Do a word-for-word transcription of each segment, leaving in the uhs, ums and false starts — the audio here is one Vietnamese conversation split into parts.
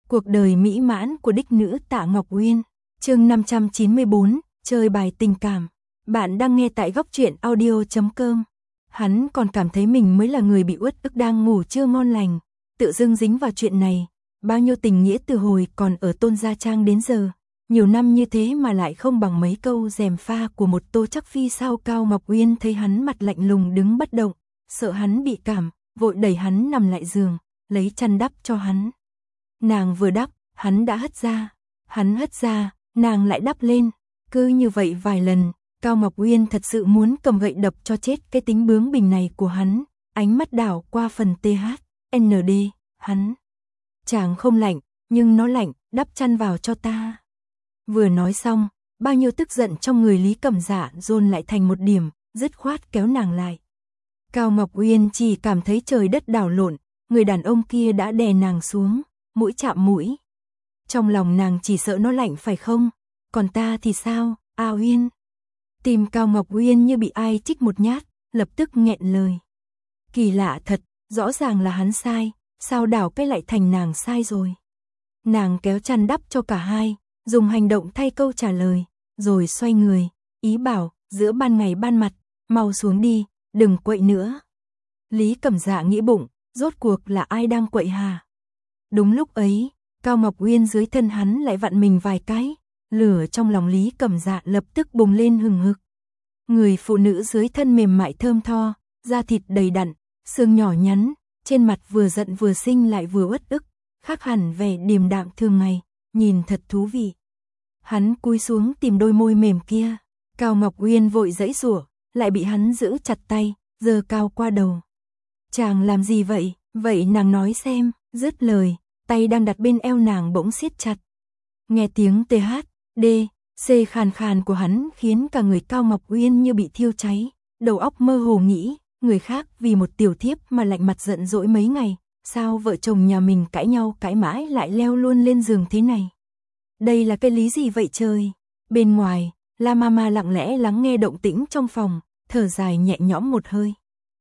Cuộc đời mỹ mãn của đích nữ Tạ Ngọc Uyên. Chương năm trăm chín mươi bốn, chơi bài tình cảm. Bạn đang nghe tại góc truyện audio chấm com. Hắn còn cảm thấy mình mới là người bị uất ức đang ngủ chưa ngon lành, tự dưng dính vào chuyện này. Bao nhiêu tình nghĩa từ hồi còn ở Tôn Gia Trang đến giờ, nhiều năm như thế mà lại không bằng mấy câu gièm pha của một Tô Chắc Phi sao. Cao Ngọc Uyên thấy hắn mặt lạnh lùng đứng bất động, sợ hắn bị cảm, vội đẩy hắn nằm lại giường, lấy chăn đắp cho hắn. Nàng vừa đắp, hắn đã hất ra, hắn hất ra, nàng lại đắp lên, cứ như vậy vài lần. Cao Ngọc Uyên thật sự muốn cầm gậy đập cho chết cái tính bướng bỉnh này của hắn, ánh mắt đảo qua phần tê hát en đê, hắn. Chàng không lạnh, nhưng nó lạnh, đắp chăn vào cho ta. Vừa nói xong, bao nhiêu tức giận trong người Lý Cẩm Dạ dồn lại thành một điểm, dứt khoát kéo nàng lại. Cao Ngọc Uyên chỉ cảm thấy trời đất đảo lộn, người đàn ông kia đã đè nàng xuống, mũi chạm mũi. Trong lòng nàng chỉ sợ nó lạnh phải không? Còn ta thì sao, A Uyên? Tim Cao Ngọc Uyên như bị ai chích một nhát, lập tức nghẹn lời. Kỳ lạ thật, rõ ràng là hắn sai, sao đảo cái lại thành nàng sai rồi? Nàng kéo chăn đắp cho cả hai, dùng hành động thay câu trả lời, rồi xoay người, ý bảo, giữa ban ngày ban mặt, mau xuống đi, đừng quậy nữa. Lý Cẩm Dạ nghĩ bụng, rốt cuộc là ai đang quậy hà? Đúng lúc ấy, Cao Ngọc Uyên dưới thân hắn lại vặn mình vài cái, lửa trong lòng Lý Cẩm Dạ lập tức bùng lên hừng hực. Người phụ nữ dưới thân mềm mại thơm tho, da thịt đầy đặn, xương nhỏ nhắn, trên mặt vừa giận vừa xinh lại vừa uất ức, khác hẳn vẻ điềm đạm thường ngày, nhìn thật thú vị. Hắn cúi xuống tìm đôi môi mềm kia, Cao Ngọc Uyên vội giãy giụa, lại bị hắn giữ chặt tay, giơ cao qua đầu. Chàng làm gì vậy? Vậy nàng nói xem. Dứt lời, tay đang đặt bên eo nàng bỗng siết chặt. Nghe tiếng tê hát, đê, xê khàn khàn của hắn khiến cả người Cao Ngọc Uyên như bị thiêu cháy, đầu óc mơ hồ nghĩ, người khác vì một tiểu thiếp mà lạnh mặt giận dỗi mấy ngày, sao vợ chồng nhà mình cãi nhau cãi mãi lại leo luôn lên giường thế này? Đây là cái lý gì vậy trời? Bên ngoài, La Mama lặng lẽ lắng nghe động tĩnh trong phòng, thở dài nhẹ nhõm một hơi.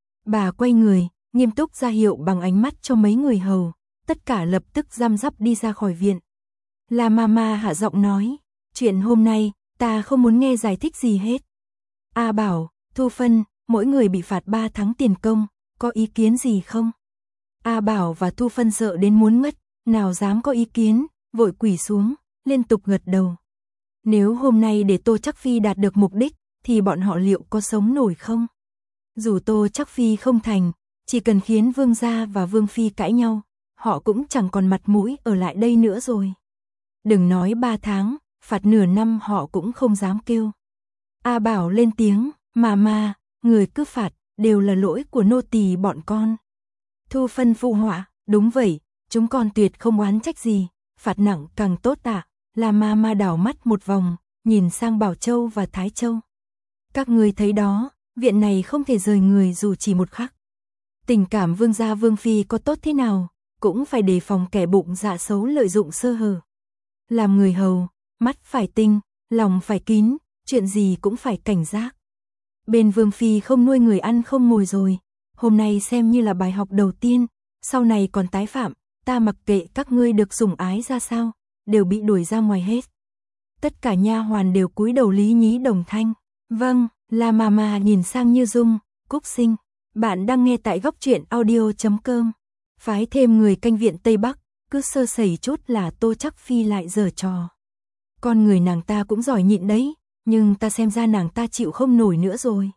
Bà quay người, nghiêm túc ra hiệu bằng ánh mắt cho mấy người hầu, tất cả lập tức răm rắp đi ra khỏi viện. La Mama hạ giọng nói, chuyện hôm nay, ta không muốn nghe giải thích gì hết. A Bảo, Thu Phân, mỗi người bị phạt ba tháng tiền công, có ý kiến gì không? A Bảo và Thu Phân sợ đến muốn ngất, nào dám có ý kiến, vội quỳ xuống, liên tục gật đầu. Nếu hôm nay để Tô Chắc Phi đạt được mục đích, thì bọn họ liệu có sống nổi không? Dù Tô Chắc Phi không thành, chỉ cần khiến Vương gia và Vương Phi cãi nhau, họ cũng chẳng còn mặt mũi ở lại đây nữa rồi. Đừng nói ba tháng, phạt nửa năm họ cũng không dám kêu. A Bảo lên tiếng, mà mà, người cứ phạt, đều là lỗi của nô tỳ bọn con. Thu Phân phụ họa, đúng vậy, chúng con tuyệt không oán trách gì, phạt nặng càng tốt tạ. La Mama đảo mắt một vòng, nhìn sang Bảo Châu và Thái Châu. Các người thấy đó, viện này không thể rời người dù chỉ một khắc. Tình cảm Vương gia Vương Phi có tốt thế nào, cũng phải đề phòng kẻ bụng dạ xấu lợi dụng sơ hở. Làm người hầu, mắt phải tinh, lòng phải kín, chuyện gì cũng phải cảnh giác. Bên Vương Phi không nuôi người ăn không ngồi rồi, hôm nay xem như là bài học đầu tiên, sau này còn tái phạm, ta mặc kệ các ngươi được sủng ái ra sao, đều bị đuổi ra ngoài hết. Tất cả nha hoàn đều cúi đầu lý nhí đồng thanh. Vâng, La Mama nhìn sang Như Dung, Cúc Sinh. Bạn đang nghe tại góc truyện audio chấm com. Phái thêm người canh viện Tây Bắc, cứ sơ sẩy chút là Tô Chắc Phi lại giở trò. Con người nàng ta cũng giỏi nhịn đấy, nhưng ta xem ra nàng ta chịu không nổi nữa rồi.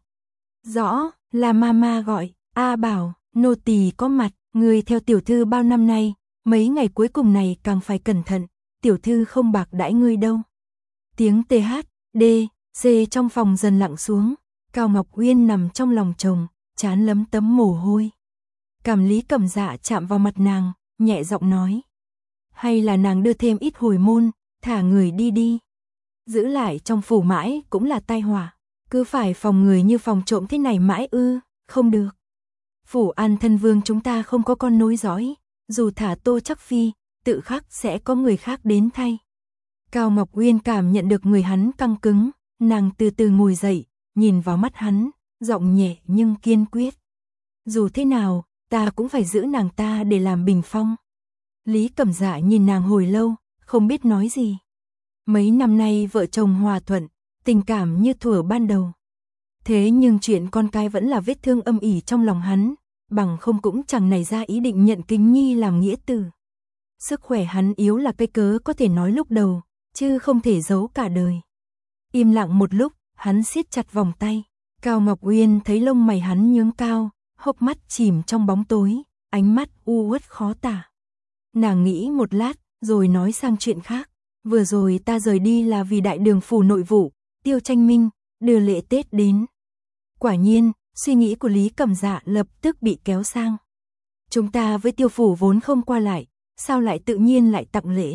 Rõ, La Mama gọi, A Bảo, nô tỳ có mặt, người theo tiểu thư bao năm nay, mấy ngày cuối cùng này càng phải cẩn thận, tiểu thư không bạc đãi ngươi đâu. Tiếng tê hát, đê, xê trong phòng dần lặng xuống, Cao Ngọc Uyên nằm trong lòng chồng, trán lấm tấm mồ hôi. Cảm Lý Cẩm Dạ chạm vào mặt nàng, nhẹ giọng nói. Hay là nàng đưa thêm ít hồi môn, thả người đi đi. Giữ lại trong phủ mãi cũng là tai họa, cứ phải phòng người như phòng trộm thế này mãi ư, không được. Phủ An Thân Vương chúng ta không có con nối dõi, dù thả Tô Chắc Phi, tự khắc sẽ có người khác đến thay. Cao Ngọc Uyên cảm nhận được người hắn căng cứng, nàng từ từ ngồi dậy, nhìn vào mắt hắn, giọng nhẹ nhưng kiên quyết. Dù thế nào, ta cũng phải giữ nàng ta để làm bình phong. Lý Cẩm Dạ nhìn nàng hồi lâu, không biết nói gì. Mấy năm nay vợ chồng hòa thuận, tình cảm như thuở ban đầu. Thế nhưng chuyện con cái vẫn là vết thương âm ỉ trong lòng hắn, bằng không cũng chẳng nảy ra ý định nhận Kính Nhi làm nghĩa tử. Sức khỏe hắn yếu là cái cớ có thể nói lúc đầu, chứ không thể giấu cả đời. Im lặng một lúc, hắn siết chặt vòng tay. Cao Ngọc Uyên thấy lông mày hắn nhướng cao, hốc mắt chìm trong bóng tối, ánh mắt u uất khó tả. Nàng nghĩ một lát, rồi nói sang chuyện khác. Vừa rồi ta rời đi là vì đại đường phủ nội vụ, Tiêu Tranh Minh, đưa lễ Tết đến. Quả nhiên, suy nghĩ của Lý Cẩm Dạ lập tức bị kéo sang. Chúng ta với Tiêu phủ vốn không qua lại, sao lại tự nhiên lại tặng lễ?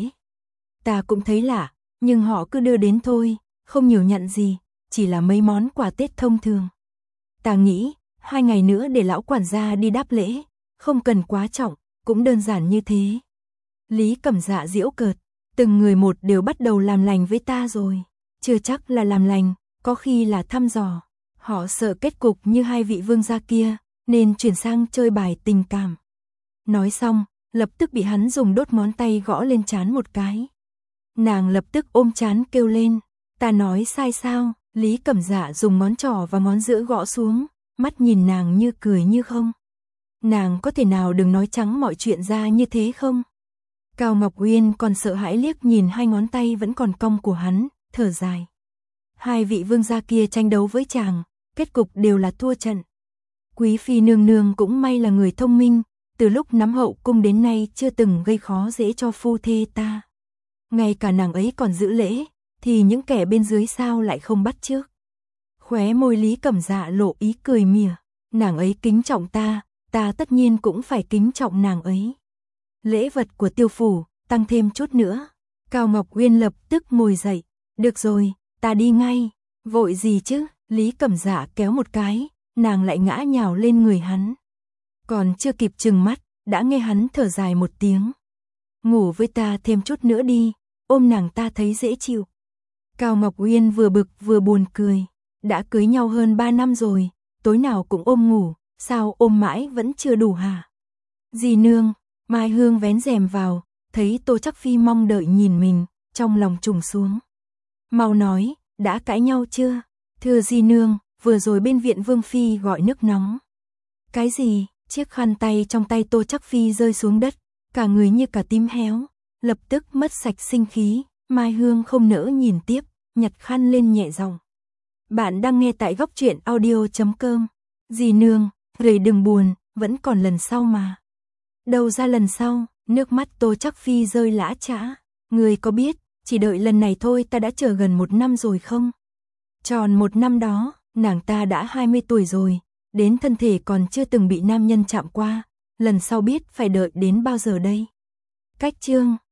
Ta cũng thấy lạ, nhưng họ cứ đưa đến thôi, không nhiều nhận gì, chỉ là mấy món quà Tết thông thường. Ta nghĩ, hai ngày nữa để lão quản gia đi đáp lễ, không cần quá trọng, cũng đơn giản như thế. Lý Cẩm Dạ giễu cợt, từng người một đều bắt đầu làm lành với ta rồi, chưa chắc là làm lành, có khi là thăm dò. Họ sợ kết cục như hai vị vương gia kia, nên chuyển sang chơi bài tình cảm. Nói xong, lập tức bị hắn dùng đốt ngón tay gõ lên trán một cái. Nàng lập tức ôm trán kêu lên, ta nói sai sao? Lý Cẩm Dạ dùng ngón trỏ và ngón giữa gõ xuống, mắt nhìn nàng như cười như không. Nàng có thể nào đừng nói trắng mọi chuyện ra như thế không? Cao Ngọc Uyên còn sợ hãi liếc nhìn hai ngón tay vẫn còn cong của hắn, thở dài. Hai vị vương gia kia tranh đấu với chàng, kết cục đều là thua trận. Quý phi nương nương cũng may là người thông minh, từ lúc nắm hậu cung đến nay chưa từng gây khó dễ cho phu thê ta. Ngay cả nàng ấy còn giữ lễ, thì những kẻ bên dưới sao lại không bắt chước. Khóe môi Lý Cẩm Dạ lộ ý cười mỉa, nàng ấy kính trọng ta, ta tất nhiên cũng phải kính trọng nàng ấy. Lễ vật của Tiêu phủ, tăng thêm chút nữa. Cao Ngọc Uyên lập tức ngồi dậy, được rồi, ta đi ngay. Vội gì chứ? Lý Cẩm Dạ kéo một cái, nàng lại ngã nhào lên người hắn. Còn chưa kịp trừng mắt, đã nghe hắn thở dài một tiếng. Ngủ với ta thêm chút nữa đi, ôm nàng ta thấy dễ chịu. Cao Ngọc Uyên vừa bực vừa buồn cười, đã cưới nhau hơn ba năm rồi, tối nào cũng ôm ngủ, sao ôm mãi vẫn chưa đủ hả? Dì nương, Mai Hương vén rèm vào, thấy Tô Trắc Phi mong đợi nhìn mình, trong lòng trùng xuống. Mau nói, đã cãi nhau chưa? Thưa dì nương, vừa rồi bên viện Vương Phi gọi nước nóng. Cái gì? Chiếc khăn tay trong tay Tô Trắc Phi rơi xuống đất, cả người như cả tím héo, lập tức mất sạch sinh khí. Mai Hương không nỡ nhìn tiếp, nhặt khăn lên nhẹ giọng. Bạn đang nghe tại góc truyện audio chấm com. Dì nương, người đừng buồn, vẫn còn lần sau mà. Đâu ra lần sau? Nước mắt Tô Trắc Phi rơi lã chã. Người có biết, chỉ đợi lần này thôi ta đã chờ gần một năm rồi không? Tròn một năm đó, nàng ta đã hai mươi tuổi rồi, đến thân thể còn chưa từng bị nam nhân chạm qua, lần sau biết phải đợi đến bao giờ đây? Cách chương